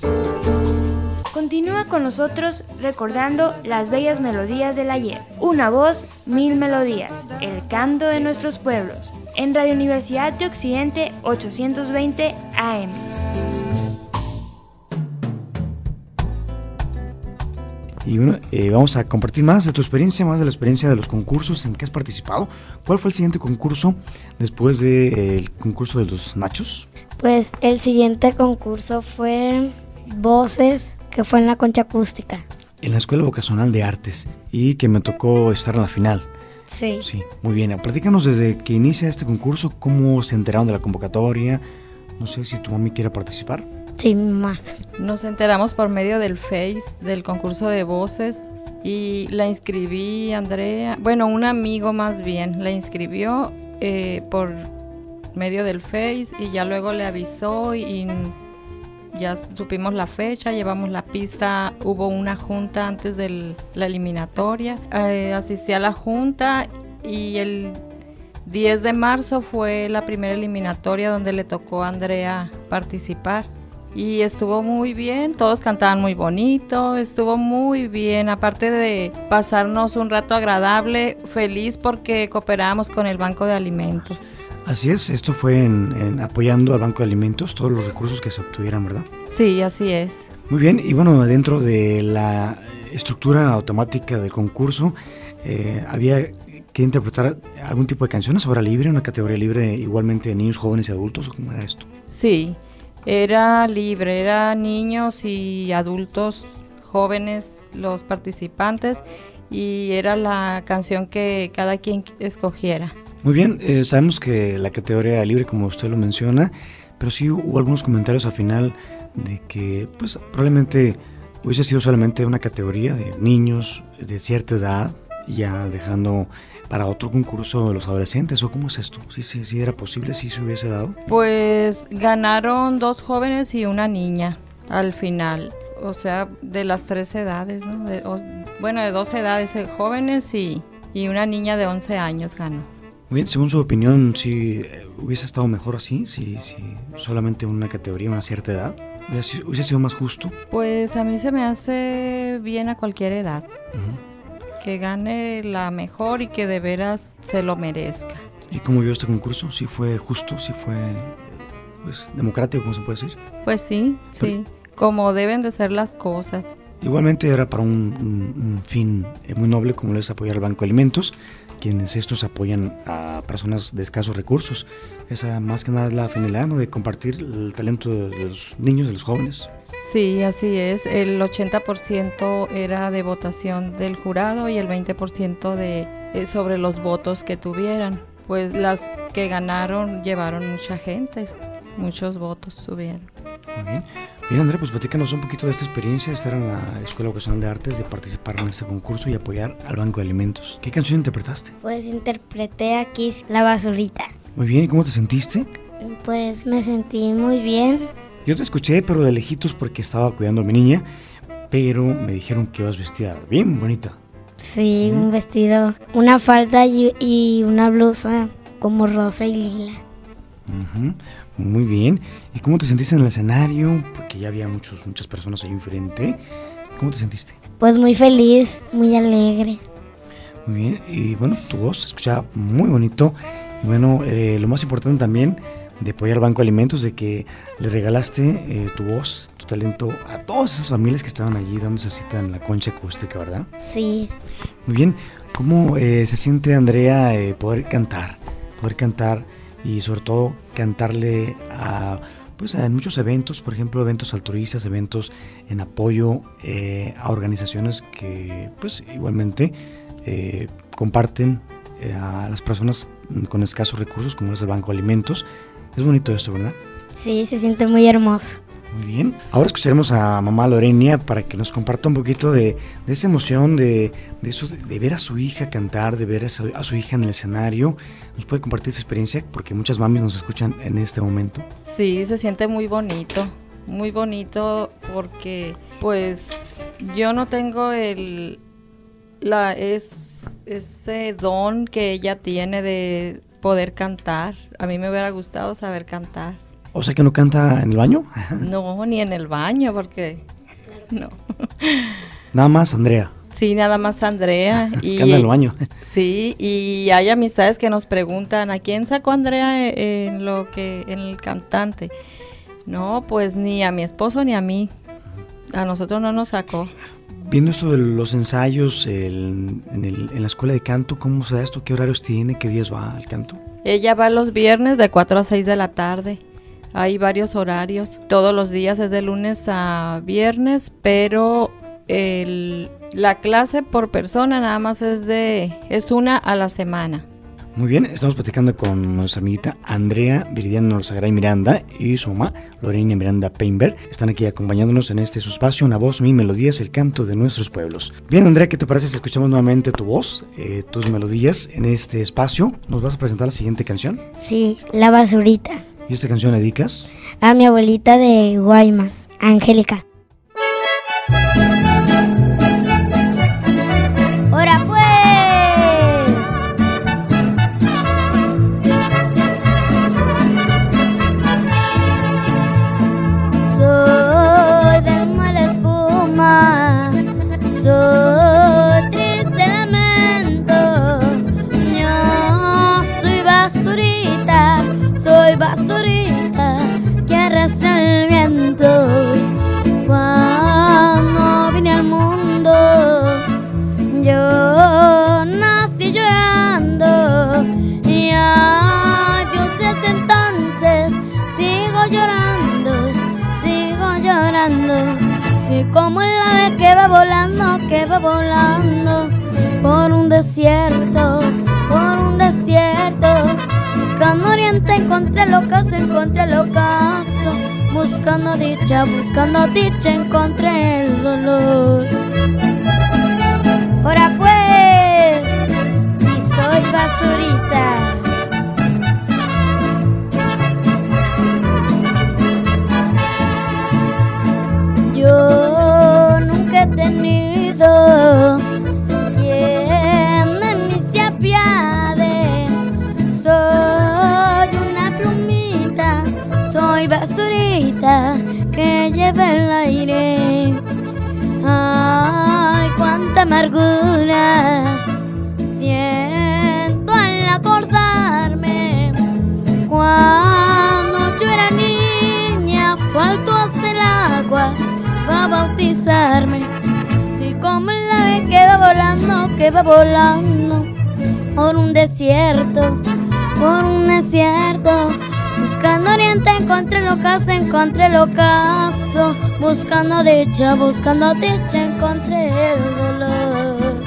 Continúa con nosotros recordando las bellas melodías del ayer. Una voz, mil melodías. El canto de nuestros pueblos. En Radio Universidad de Occidente 820 AM. Y bueno, vamos a compartir más de tu experiencia, más de la experiencia de los concursos en que has participado. ¿Cuál fue el siguiente concurso después del concurso de los nachos? Pues el siguiente concurso fue Voces, que fue en la Concha Acústica. En la Escuela Vocacional de Artes, y que me tocó estar en la final. Sí. Sí, muy bien. Platícanos desde que inicia este concurso, cómo se enteraron de la convocatoria. No sé si tu mami quiere participar. Sí, mi mamá. Nos enteramos por medio del Face, del concurso de voces, y la inscribí, Andrea, bueno, un amigo más bien, la inscribió por medio del Face, y ya luego le avisó y ya supimos la fecha, llevamos la pista, hubo una junta antes de la eliminatoria, asistí a la junta y el 10 de marzo fue la primera eliminatoria donde le tocó a Andrea participar. Y estuvo muy bien, todos cantaban muy bonito, estuvo muy bien, aparte de pasarnos un rato agradable, feliz porque cooperamos con el Banco de Alimentos. Así es, esto fue en apoyando al Banco de Alimentos, todos los recursos que se obtuvieran, ¿verdad? Sí, así es. Muy bien, y bueno, dentro de la estructura automática del concurso, había que interpretar algún tipo de canciones, hora libre, una categoría libre igualmente de niños, jóvenes y adultos, ¿o cómo era esto? Sí. Era libre, era niños y adultos, jóvenes, los participantes, y era la canción que cada quien escogiera. Muy bien, sabemos que la categoría libre, como usted lo menciona, pero sí hubo algunos comentarios al final de que pues probablemente hubiese sido solamente una categoría de niños de cierta edad, ya dejando para otro concurso de los adolescentes, ¿o cómo es esto? ¿Sí era posible, si se hubiese dado? Pues ganaron 2 jóvenes y una niña al final, o sea, de las 3 edades, ¿no? De 2 edades, jóvenes y una niña de 11 años ganó. Muy bien, según su opinión, ¿sí hubiese estado mejor así, si solamente una categoría, una cierta edad? ¿Hubiese sido más justo? Pues a mí se me hace bien a cualquier edad. Uh-huh. Que gane la mejor y que de veras se lo merezca. ¿Y cómo vio este concurso? ¿Sí fue justo? ¿Sí fue pues democrático, como se puede decir? Pues sí, sí, como deben de ser las cosas. Igualmente era para un fin muy noble, como es apoyar al Banco de Alimentos, quienes estos apoyan a personas de escasos recursos. Esa más que nada es la finalidad, ¿no?, de compartir el talento de los niños, de los jóvenes. Sí, así es. El 80% era de votación del jurado y el 20% sobre los votos que tuvieran. Pues las que ganaron llevaron mucha gente, muchos votos tuvieron. Muy bien. Bien, Andrea, pues platícanos un poquito de esta experiencia de estar en la Escuela Vocacional de Artes, de participar en este concurso y apoyar al Banco de Alimentos. ¿Qué canción interpretaste? Pues interpreté a Kiss, La Basurita. Muy bien, ¿y cómo te sentiste? Pues me sentí muy bien. Yo te escuché, pero de lejitos porque estaba cuidando a mi niña, pero me dijeron que ibas vestida bien bonita. Sí, un vestido, una falda y una blusa como rosa y lila. Uh-huh. Muy bien. ¿Y cómo te sentiste en el escenario? Porque ya había muchas personas ahí enfrente. ¿Cómo te sentiste? Pues muy feliz, muy alegre. Muy bien. Y bueno, tu voz se escuchaba muy bonito. Y bueno, lo más importante también de apoyar al Banco de Alimentos, de que le regalaste tu voz, tu talento a todas esas familias que estaban allí dándose cita en la Concha Acústica, ¿verdad? Sí. Muy bien. ¿Cómo se siente, Andrea, poder cantar y sobre todo cantarle a muchos eventos, por ejemplo, eventos altruistas, eventos en apoyo a organizaciones que pues igualmente comparten a las personas con escasos recursos, como es el Banco de Alimentos? Es bonito esto, ¿verdad? Sí, se siente muy hermoso. Muy bien. Ahora escucharemos a mamá Lorenia para que nos comparta un poquito de esa emoción, de eso, de ver a su hija cantar, de ver a su hija en el escenario. ¿Nos puede compartir esa experiencia? Porque muchas mamis nos escuchan en este momento. Sí, se siente muy bonito porque pues yo no tengo ese don que ella tiene de poder cantar. A mí me hubiera gustado saber cantar. O sea que no canta en el baño. No, ni en el baño, porque no. Nada más Andrea. Sí, nada más Andrea. Y canta en el baño. Sí, y hay amistades que nos preguntan, ¿a quién sacó Andrea en el cantante? No, pues ni a mi esposo ni a mí. A nosotros no nos sacó. Viendo esto de los ensayos en la escuela de canto, ¿cómo se da esto? ¿Qué horarios tiene? ¿Qué días va al canto? Ella va los viernes de 4 a 6 de la tarde. Hay varios horarios. Todos los días es de lunes a viernes, pero la clase por persona nada más es una a la semana. Muy bien, estamos platicando con nuestra amiguita Andrea Viridiana Norzagaray Miranda y su mamá, Lorena Miranda Peinberg. Están aquí acompañándonos en su espacio, Una Voz, Mil Melodías, el canto de nuestros pueblos. Bien, Andrea, ¿qué te parece si escuchamos nuevamente tu voz, tus melodías en este espacio? ¿Nos vas a presentar la siguiente canción? Sí, La Basurita. ¿Y esta canción la dedicas? A mi abuelita de Guaymas, Angélica. ¡Hora pues! Soy de mala espuma, soy triste lamento. Yo soy basurita que arrastra el viento. Cuando vine al mundo, yo nací llorando, y ay Dios, desde entonces sigo llorando, sí, como el ave que va volando por un desierto, buscando oriente, encontré el ocaso, buscando dicha, encontré el dolor. Ahora pues, y soy basurita. Yo nunca he tenido quien de mí se apiade. Soy una plumita, soy basurita que lleva el aire. Ay, cuánta amargura siento al acordarme. Cuando yo era niña, faltó hasta el agua para bautizarme. Sí, como el ave que va volando por un desierto, buscando oriente, encontré el ocaso, buscando dicha, encontré el dolor.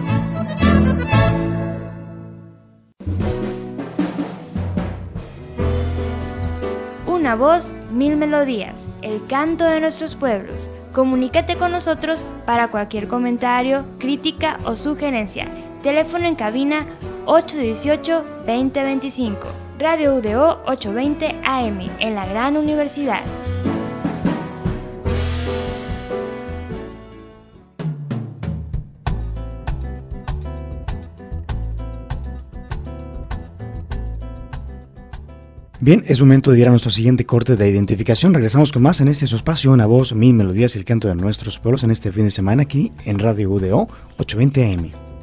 Una voz, mil melodías, el canto de nuestros pueblos. Comunícate con nosotros para cualquier comentario, crítica o sugerencia. Teléfono en cabina 818-2025. Radio UDO 820 AM en la Gran Universidad. Bien, es momento de ir a nuestro siguiente corte de identificación. Regresamos con más en su espacio, Una Voz, Mil Melodías y el canto de nuestros pueblos en este fin de semana aquí en Radio UDO 820 AM.